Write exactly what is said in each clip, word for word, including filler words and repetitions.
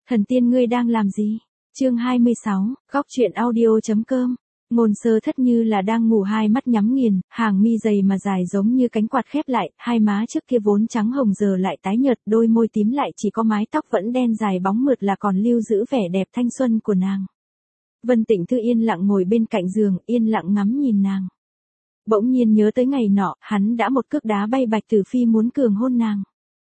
Thần tiên ngươi đang làm gì? Chương hai mươi sáu, góc truyện audio.com. Ngôn Sơ Thất như là đang ngủ, hai mắt nhắm nghiền, hàng mi dày mà dài giống như cánh quạt khép lại, hai má trước kia vốn trắng hồng giờ lại tái nhợt, đôi môi tím lại chỉ có mái tóc vẫn đen dài bóng mượt là còn lưu giữ vẻ đẹp thanh xuân của nàng. Vân Tịnh Thư yên lặng ngồi bên cạnh giường, yên lặng ngắm nhìn nàng. Bỗng nhiên nhớ tới ngày nọ, hắn đã một cước đá bay Bạch Tử Phi muốn cường hôn nàng.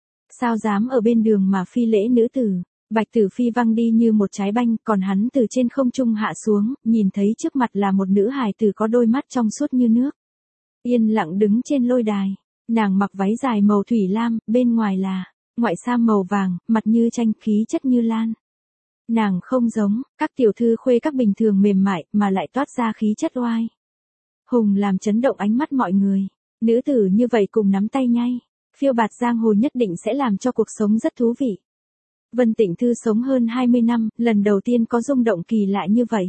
Sao dám ở bên đường mà phi lễ nữ tử? Bạch Tử Phi văng đi như một trái banh, còn hắn từ trên không trung hạ xuống, nhìn thấy trước mặt là một nữ hài tử có đôi mắt trong suốt như nước. Yên lặng đứng trên lôi đài, nàng mặc váy dài màu thủy lam, bên ngoài là ngoại sam màu vàng, mặt như tranh, khí chất như lan. Nàng không giống các tiểu thư khuê các bình thường mềm mại, mà lại toát ra khí chất oai hùng làm chấn động ánh mắt mọi người. Nữ tử như vậy cùng nắm tay nhay, phiêu bạt giang hồ nhất định sẽ làm cho cuộc sống rất thú vị. Vân Tịnh Thư sống hơn hai mươi năm, lần đầu tiên có rung động kỳ lạ như vậy.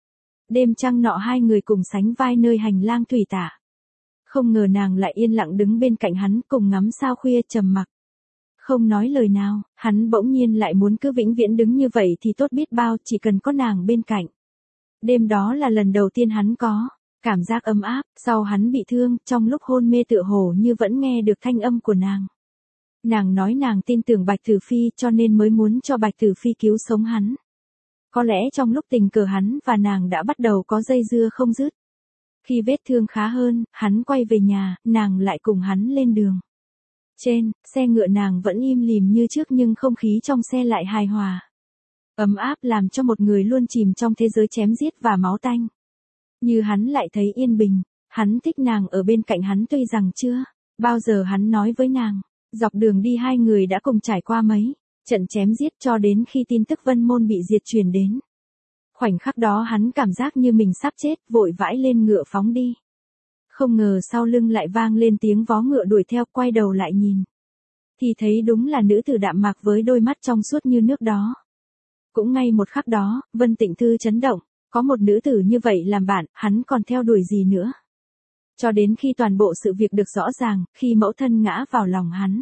Đêm trăng nọ hai người cùng sánh vai nơi hành lang thủy tả. Không ngờ nàng lại yên lặng đứng bên cạnh hắn cùng ngắm sao khuya trầm mặc. Không nói lời nào, hắn bỗng nhiên lại muốn cứ vĩnh viễn đứng như vậy thì tốt biết bao, chỉ cần có nàng bên cạnh. Đêm đó là lần đầu tiên hắn có cảm giác ấm áp, sau hắn bị thương, trong lúc hôn mê tựa hồ như vẫn nghe được thanh âm của nàng. Nàng nói nàng tin tưởng Bạch Tử Phi cho nên mới muốn cho Bạch Tử Phi cứu sống hắn. Có lẽ trong lúc tình cờ hắn và nàng đã bắt đầu có dây dưa không dứt. Khi vết thương khá hơn, hắn quay về nhà, nàng lại cùng hắn lên đường. Trên, xe ngựa nàng vẫn im lìm như trước nhưng không khí trong xe lại hài hòa. Ấm áp làm cho một người luôn chìm trong thế giới chém giết và máu tanh. Như hắn lại thấy yên bình, hắn thích nàng ở bên cạnh hắn tuy rằng chưa bao giờ hắn nói với nàng. Dọc đường đi hai người đã cùng trải qua mấy trận chém giết cho đến khi tin tức Vân Môn bị diệt truyền đến. Khoảnh khắc đó hắn cảm giác như mình sắp chết, vội vãi lên ngựa phóng đi. Không ngờ sau lưng lại vang lên tiếng vó ngựa đuổi theo, quay đầu lại nhìn. Thì thấy đúng là nữ tử đạm mạc với đôi mắt trong suốt như nước đó. Cũng ngay một khắc đó, Vân Tịnh Thư chấn động, có một nữ tử như vậy làm bạn, hắn còn theo đuổi gì nữa. Cho đến khi toàn bộ sự việc được rõ ràng, khi mẫu thân ngã vào lòng hắn.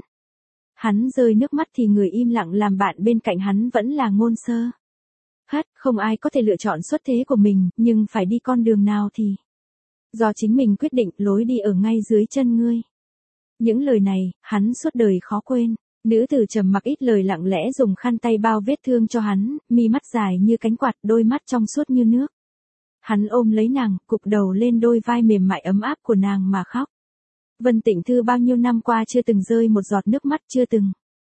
Hắn rơi nước mắt thì người im lặng làm bạn bên cạnh hắn vẫn là Ngôn Sơ Thất. Không ai có thể lựa chọn xuất thế của mình, nhưng phải đi con đường nào thì do chính mình quyết định, lối đi ở ngay dưới chân ngươi. Những lời này, hắn suốt đời khó quên. Nữ tử trầm mặc ít lời lặng lẽ dùng khăn tay bao vết thương cho hắn, mi mắt dài như cánh quạt, đôi mắt trong suốt như nước. Hắn ôm lấy nàng, cụp đầu lên đôi vai mềm mại ấm áp của nàng mà khóc. Vân Tịnh Thư bao nhiêu năm qua chưa từng rơi một giọt nước mắt, chưa từng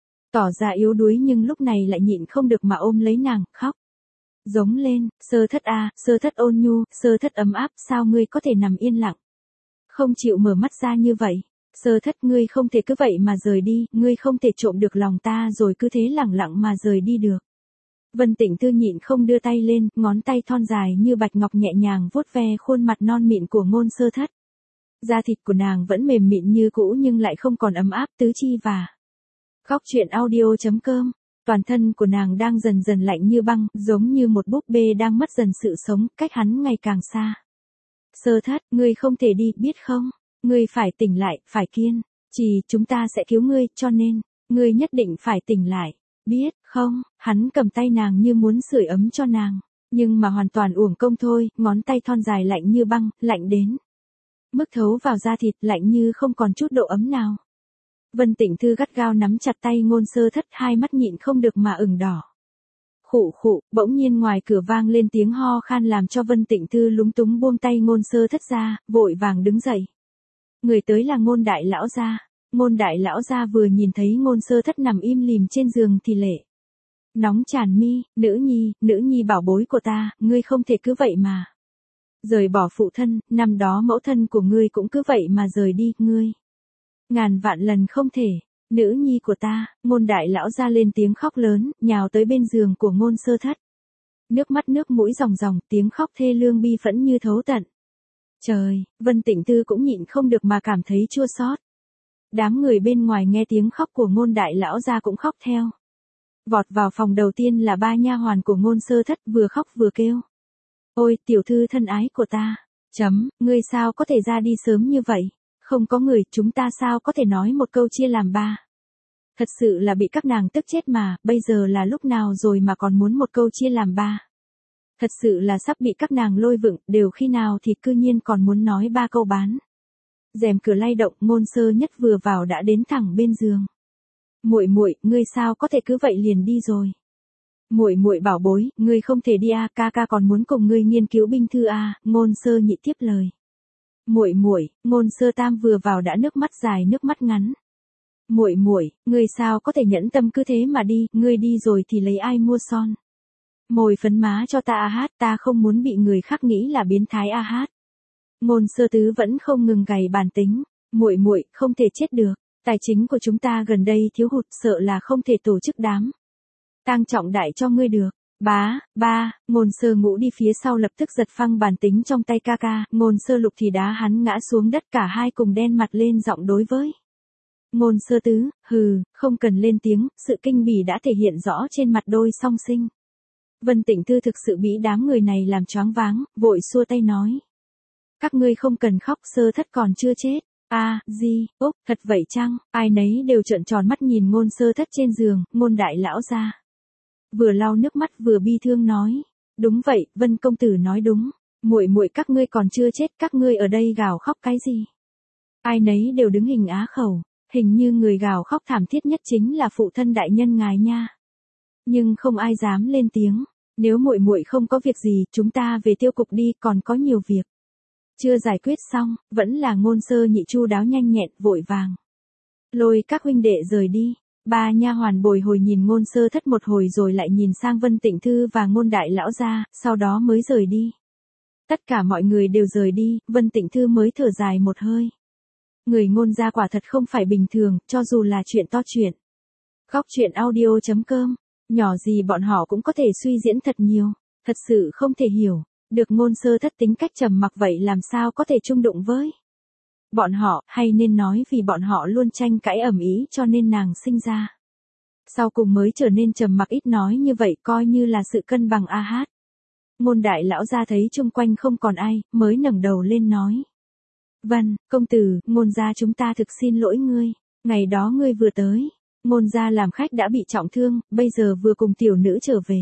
tỏ ra yếu đuối, nhưng lúc này lại nhịn không được mà ôm lấy nàng, khóc. Giống lên, Sơ Thất a, Sơ Thất ôn nhu, Sơ Thất ấm áp, sao ngươi có thể nằm yên lặng? Không chịu mở mắt ra như vậy. Sơ Thất, ngươi không thể cứ vậy mà rời đi, ngươi không thể trộm được lòng ta rồi cứ thế lẳng lặng mà rời đi được. Vân Tịnh Thư nhịn không đưa tay lên, ngón tay thon dài như bạch ngọc nhẹ nhàng vuốt ve khuôn mặt non mịn của Ngôn Sơ Thất. Da thịt của nàng vẫn mềm mịn như cũ nhưng lại không còn ấm áp tứ chi và góc truyện audio.com. Toàn thân của nàng đang dần dần lạnh như băng, giống như một búp bê đang mất dần sự sống, cách hắn ngày càng xa. Sơ Thất, ngươi không thể đi, biết không? Ngươi phải tỉnh lại, phải kiên trì, chúng ta sẽ cứu ngươi, cho nên, ngươi nhất định phải tỉnh lại, biết không? Hắn cầm tay nàng như muốn sưởi ấm cho nàng, nhưng mà hoàn toàn uổng công thôi, ngón tay thon dài lạnh như băng, lạnh đến mức thấu vào da thịt, lạnh như không còn chút độ ấm nào. Vân Tịnh Thư gắt gao nắm chặt tay Ngôn Sơ Thất, hai mắt nhịn không được mà ửng đỏ. Khụ khụ, bỗng nhiên ngoài cửa vang lên tiếng ho khan làm cho Vân Tịnh Thư lúng túng buông tay Ngôn Sơ Thất ra, vội vàng đứng dậy. Người tới là Ngôn Đại Lão gia. Ngôn Đại Lão gia vừa nhìn thấy Ngôn Sơ Thất nằm im lìm trên giường thì lệ nóng tràn mi, nữ nhi, nữ nhi bảo bối của ta, ngươi không thể cứ vậy mà rời bỏ phụ thân, năm đó mẫu thân của ngươi cũng cứ vậy mà rời đi, ngươi ngàn vạn lần không thể. Nữ nhi của ta. Ngôn Đại Lão gia lên tiếng khóc lớn, nhào tới bên giường của Ngôn Sơ Thất. Nước mắt nước mũi ròng ròng, tiếng khóc thê lương bi phẫn như thấu tận trời. Vân Tịnh Thư cũng nhịn không được mà cảm thấy chua xót. Đám người bên ngoài nghe tiếng khóc của Ngôn Đại Lão gia cũng khóc theo. Vọt vào phòng đầu tiên là ba nha hoàn của Ngôn Sơ Thất, vừa khóc vừa kêu: Ôi, tiểu thư thân ái của ta, chấm, ngươi sao có thể ra đi sớm như vậy? Không có người, chúng ta sao có thể nói một câu chia làm ba? Thật sự là bị các nàng tức chết mà, bây giờ là lúc nào rồi mà còn muốn một câu chia làm ba. Thật sự là sắp bị các nàng lôi vựng, đều khi nào thì cư nhiên còn muốn nói ba câu bán. Rèm cửa lay động, Ngôn Sơ Nhất vừa vào đã đến thẳng bên giường. Muội muội, ngươi sao có thể cứ vậy liền đi rồi? Muội muội bảo bối, ngươi không thể đi a, ca ca còn muốn cùng ngươi nghiên cứu binh thư a, Ngôn Sơ Nhị tiếp lời. Muội muội, Ngôn Sơ Tam vừa vào đã nước mắt dài nước mắt ngắn. Muội muội, ngươi sao có thể nhẫn tâm cứ thế mà đi, ngươi đi rồi thì lấy ai mua son? Mồi phấn má cho ta a hát, ta không muốn bị người khác nghĩ là biến thái a hát. Ngôn Sơ Tứ vẫn không ngừng gầy bản tính, muội muội, không thể chết được, tài chính của chúng ta gần đây thiếu hụt, sợ là không thể tổ chức đám tang trọng đại cho ngươi được. Bá, ba, Ngôn Sơ Ngũ đi phía sau lập tức giật phăng bản tính trong tay ca ca, Ngôn Sơ Lục thì đá hắn ngã xuống đất, cả hai cùng đen mặt lên giọng đối với. Ngôn Sơ Tứ, hừ, không cần lên tiếng, sự kinh bỉ đã thể hiện rõ trên mặt đôi song sinh. Vân Tịnh Thư thực sự bị đám người này làm choáng váng, vội xua tay nói. Các ngươi không cần khóc, Sơ Thất còn chưa chết. A, à, gì, ốc, thật vậy chăng? Ai nấy đều trợn tròn mắt nhìn Ngôn Sơ Thất trên giường, Ngôn đại lão ra. Vừa lau nước mắt vừa bi thương nói. Đúng vậy, Vân công tử nói đúng. Muội muội các ngươi còn chưa chết, các ngươi ở đây gào khóc cái gì? Ai nấy đều đứng hình á khẩu, hình như người gào khóc thảm thiết nhất chính là phụ thân đại nhân ngài nha. Nhưng không ai dám lên tiếng. Nếu muội muội không có việc gì, chúng ta về tiêu cục đi, còn có nhiều việc. Chưa giải quyết xong, vẫn là Ngôn Sơ Nhị chu đáo nhanh nhẹn, vội vàng. Lôi các huynh đệ rời đi. Ba nha hoàn bồi hồi nhìn Ngôn Sơ Thất một hồi rồi lại nhìn sang Vân Tịnh Thư và Ngôn đại lão gia, sau đó mới rời đi. Tất cả mọi người đều rời đi, Vân Tịnh Thư mới thở dài một hơi. Người Ngôn gia quả thật không phải bình thường, cho dù là chuyện to chuyện. Góc truyện audio chấm com, nhỏ gì bọn họ cũng có thể suy diễn thật nhiều, thật sự không thể hiểu. Được Ngôn Sơ Thất tính cách trầm mặc vậy làm sao có thể chung đụng với bọn họ, hay nên nói vì bọn họ luôn tranh cãi ầm ĩ cho nên nàng sinh ra. Sau cùng mới trở nên trầm mặc ít nói như vậy, coi như là sự cân bằng a hát. Ngôn đại lão ra thấy chung quanh không còn ai, mới ngẩng đầu lên nói. Vân, công tử, Ngôn gia chúng ta thực xin lỗi ngươi, ngày đó ngươi vừa tới, Ngôn gia làm khách đã bị trọng thương, bây giờ vừa cùng tiểu nữ trở về.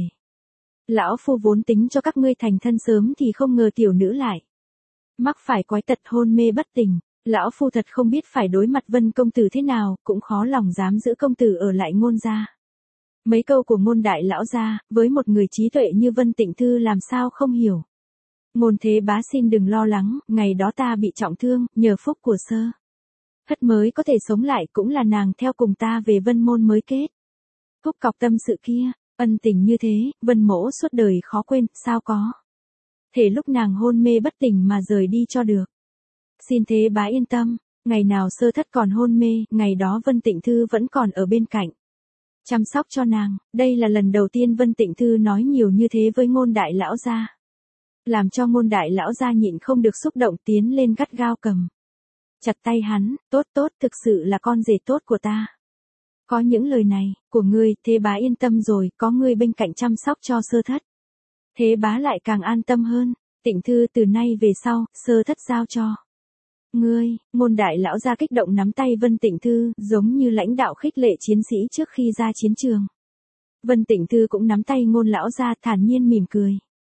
Lão phu vốn tính cho các ngươi thành thân sớm thì không ngờ tiểu nữ lại mắc phải quái tật hôn mê bất tỉnh, lão phu thật không biết phải đối mặt Vân công tử thế nào, cũng khó lòng dám giữ công tử ở lại Ngôn gia. Mấy câu của Ngôn đại lão gia, với một người trí tuệ như Vân Tịnh Thư làm sao không hiểu. Ngôn thế bá xin đừng lo lắng, ngày đó ta bị trọng thương, nhờ phúc của Sơ Thất mới có thể sống lại, cũng là nàng theo cùng ta về Vân môn mới kết thúc cọc tâm sự kia. Ân tình như thế, Vân mỗ suốt đời khó quên, sao có thể lúc nàng hôn mê bất tỉnh mà rời đi cho được. Xin thế bá yên tâm, ngày nào Sơ Thất còn hôn mê, ngày đó Vân Tịnh Thư vẫn còn ở bên cạnh, chăm sóc cho nàng. Đây là lần đầu tiên Vân Tịnh Thư nói nhiều như thế với Ngôn đại lão gia, làm cho Ngôn đại lão gia nhịn không được xúc động, tiến lên gắt gao cầm chặt tay hắn. Tốt tốt, thực sự là con rể tốt của ta. Có những lời này của ngươi, thế bá yên tâm rồi, có ngươi bên cạnh chăm sóc cho Sơ Thất. Thế bá lại càng an tâm hơn. Tịnh Thư, từ nay về sau, Sơ Thất giao cho ngươi. Ngôn đại lão gia kích động nắm tay Vân Tịnh Thư, giống như lãnh đạo khích lệ chiến sĩ trước khi ra chiến trường. Vân Tịnh Thư cũng nắm tay Ngôn lão gia, thản nhiên mỉm cười.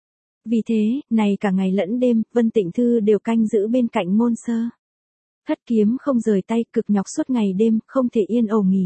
Vì thế, này cả ngày lẫn đêm, Vân Tịnh Thư đều canh giữ bên cạnh Ngôn Sơ Thất, kiếm không rời tay, cực nhọc suốt ngày đêm, không thể yên ổn nghỉ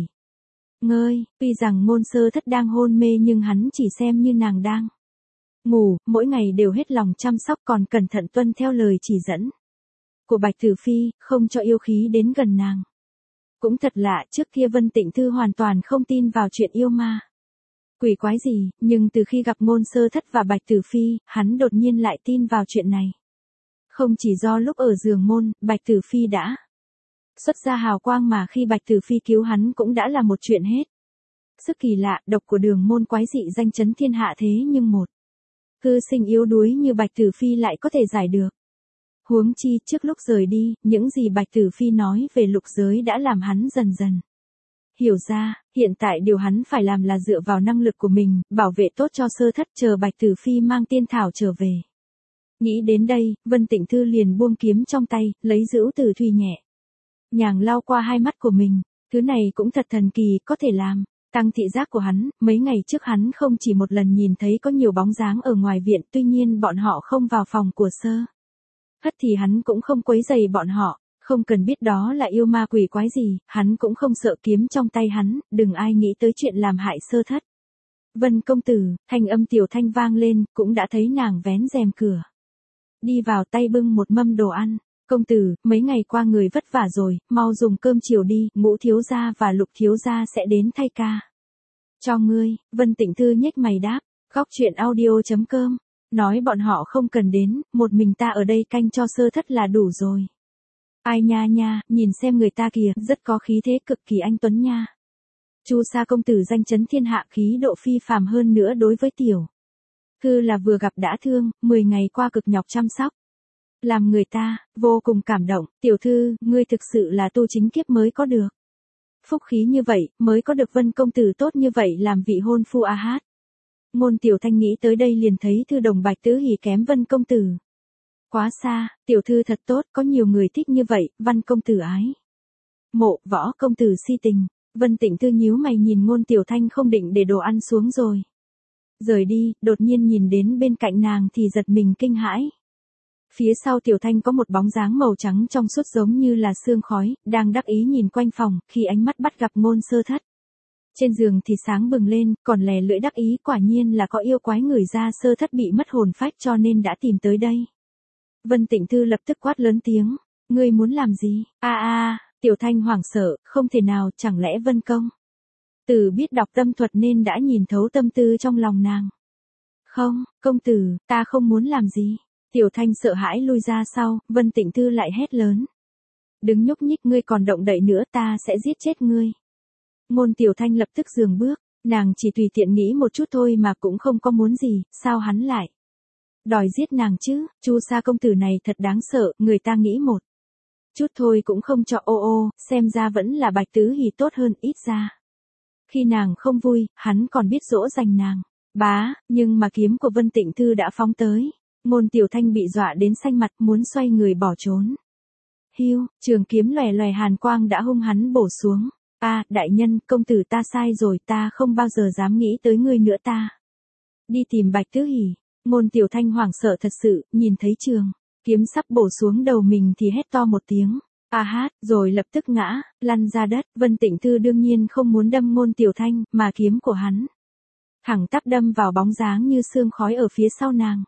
ngơi. Tuy rằng Ngôn Sơ Thất đang hôn mê nhưng hắn chỉ xem như nàng đang ngủ, mỗi ngày đều hết lòng chăm sóc, còn cẩn thận tuân theo lời chỉ dẫn của Bạch Tử Phi, không cho yêu khí đến gần nàng. Cũng thật lạ, trước kia Vân Tịnh Thư hoàn toàn không tin vào chuyện yêu ma quỷ quái gì, nhưng từ khi gặp Ngôn Sơ Thất và Bạch Tử Phi, hắn đột nhiên lại tin vào chuyện này. Không chỉ do lúc ở giường môn, Bạch Tử Phi đã xuất ra hào quang, mà khi Bạch Tử Phi cứu hắn cũng đã là một chuyện hết sức kỳ lạ. Độc của Đường môn quái dị danh chấn thiên hạ, thế nhưng một hư sinh yếu đuối như Bạch Tử Phi lại có thể giải được. Huống chi, trước lúc rời đi, những gì Bạch Tử Phi nói về lục giới đã làm hắn dần dần hiểu ra, hiện tại điều hắn phải làm là dựa vào năng lực của mình, bảo vệ tốt cho Sơ Thất, chờ Bạch Tử Phi mang tiên thảo trở về. Nghĩ đến đây, Vân Tịnh Thư liền buông kiếm trong tay, lấy giữ Tử Thùy nhẹ nhàng lau qua hai mắt của mình. Thứ này cũng thật thần kỳ, có thể làm. Tăng thị giác của hắn, mấy ngày trước hắn không chỉ một lần nhìn thấy có nhiều bóng dáng ở ngoài viện, tuy nhiên bọn họ không vào phòng của Sơ Hất thì hắn cũng không quấy rầy bọn họ, không cần biết đó là yêu ma quỷ quái gì, hắn cũng không sợ kiếm trong tay hắn, đừng ai nghĩ tới chuyện làm hại Sơ Thất. Vân công tử, thanh âm Tiểu Thanh vang lên, cũng đã thấy nàng vén rèm cửa. Đi vào tay bưng một mâm đồ ăn. Công tử, mấy ngày qua người vất vả rồi, mau dùng cơm chiều đi, Ngũ thiếu gia và Lục thiếu gia sẽ đến thay ca. Cho ngươi, Vân Tịnh Thư nhếch mày đáp, góc chuyện audio.com, nói bọn họ không cần đến, một mình ta ở đây canh cho Sơ Thất là đủ rồi. Ai nha nha, nhìn xem người ta kìa, rất có khí thế cực kỳ anh tuấn nha. Chu Sa công tử danh chấn thiên hạ, khí độ phi phàm hơn nữa đối với Tiểu Thư là vừa gặp đã thương, mười ngày qua cực nhọc chăm sóc. Làm người ta, vô cùng cảm động, Tiểu Thư, ngươi thực sự là tu chính kiếp mới có được. Phúc khí như vậy, mới có được Vân công tử tốt như vậy làm vị hôn phu a hát. Ngôn Tiểu Thanh nghĩ tới đây liền thấy Thư Đồng Bạch Tứ Hỉ kém Vân công tử. Quá xa, Tiểu Thư thật tốt, có nhiều người thích như vậy, Văn công tử ái. Mộ, Võ công tử si tình, Vân Tịnh Thư nhíu mày nhìn Ngôn Tiểu Thanh không định để đồ ăn xuống rồi. Rời đi, đột nhiên nhìn đến bên cạnh nàng thì giật mình kinh hãi. Phía sau Tiểu Thanh có một bóng dáng màu trắng trong suốt giống như là sương khói, đang đắc ý nhìn quanh phòng, khi ánh mắt bắt gặp Ngôn Sơ Thất. Trên giường thì sáng bừng lên, còn lè lưỡi đắc ý, quả nhiên là có yêu quái người ra. Sơ Thất bị mất hồn phách cho nên đã tìm tới đây. Vân Tịnh Thư lập tức quát lớn tiếng, ngươi muốn làm gì? A a, Tiểu Thanh hoảng sợ, không thể nào, chẳng lẽ Vân công tử biết đọc tâm thuật nên đã nhìn thấu tâm tư trong lòng nàng. Không, công tử, ta không muốn làm gì. Tiểu Thanh sợ hãi lui ra sau, Vân Tịnh Thư lại hét lớn. Đừng nhúc nhích, ngươi còn động đậy nữa ta sẽ giết chết ngươi. Ngôn Tiểu Thanh lập tức dừng bước, nàng chỉ tùy tiện nghĩ một chút thôi mà cũng không có muốn gì, sao hắn lại đòi giết nàng chứ? Chu Sa công tử này thật đáng sợ, người ta nghĩ một chút thôi cũng không cho. Ô ô, xem ra vẫn là Bạch Tứ Hỉ tốt hơn, ít ra khi nàng không vui, hắn còn biết dỗ dành nàng. Bá, nhưng mà kiếm của Vân Tịnh Thư đã phóng tới. Ngôn Tiểu Thanh bị dọa đến xanh mặt, muốn xoay người bỏ trốn. Hiu, trường kiếm lòe lòe hàn quang đã hung hắn bổ xuống. A, đại nhân, công tử ta sai rồi, ta không bao giờ dám nghĩ tới ngươi nữa ta. Đi tìm Bạch Tứ Hỉ. Ngôn Tiểu Thanh hoảng sợ thật sự, nhìn thấy trường kiếm sắp bổ xuống đầu mình thì hét to một tiếng. A hát, rồi lập tức ngã, lăn ra đất. Vân Tịnh Thư đương nhiên không muốn đâm Ngôn Tiểu Thanh, mà kiếm của hắn thẳng tắp đâm vào bóng dáng như sương khói ở phía sau nàng.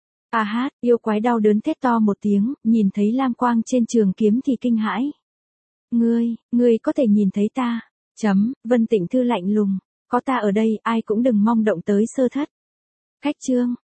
A hát, yêu quái đau đớn thét to một tiếng, nhìn thấy lam quang trên trường kiếm thì kinh hãi. Ngươi, ngươi có thể nhìn thấy ta. Chấm, Vân Tịnh Thư lạnh lùng. Có ta ở đây, ai cũng đừng mong động tới Sơ Thất. Khách trương,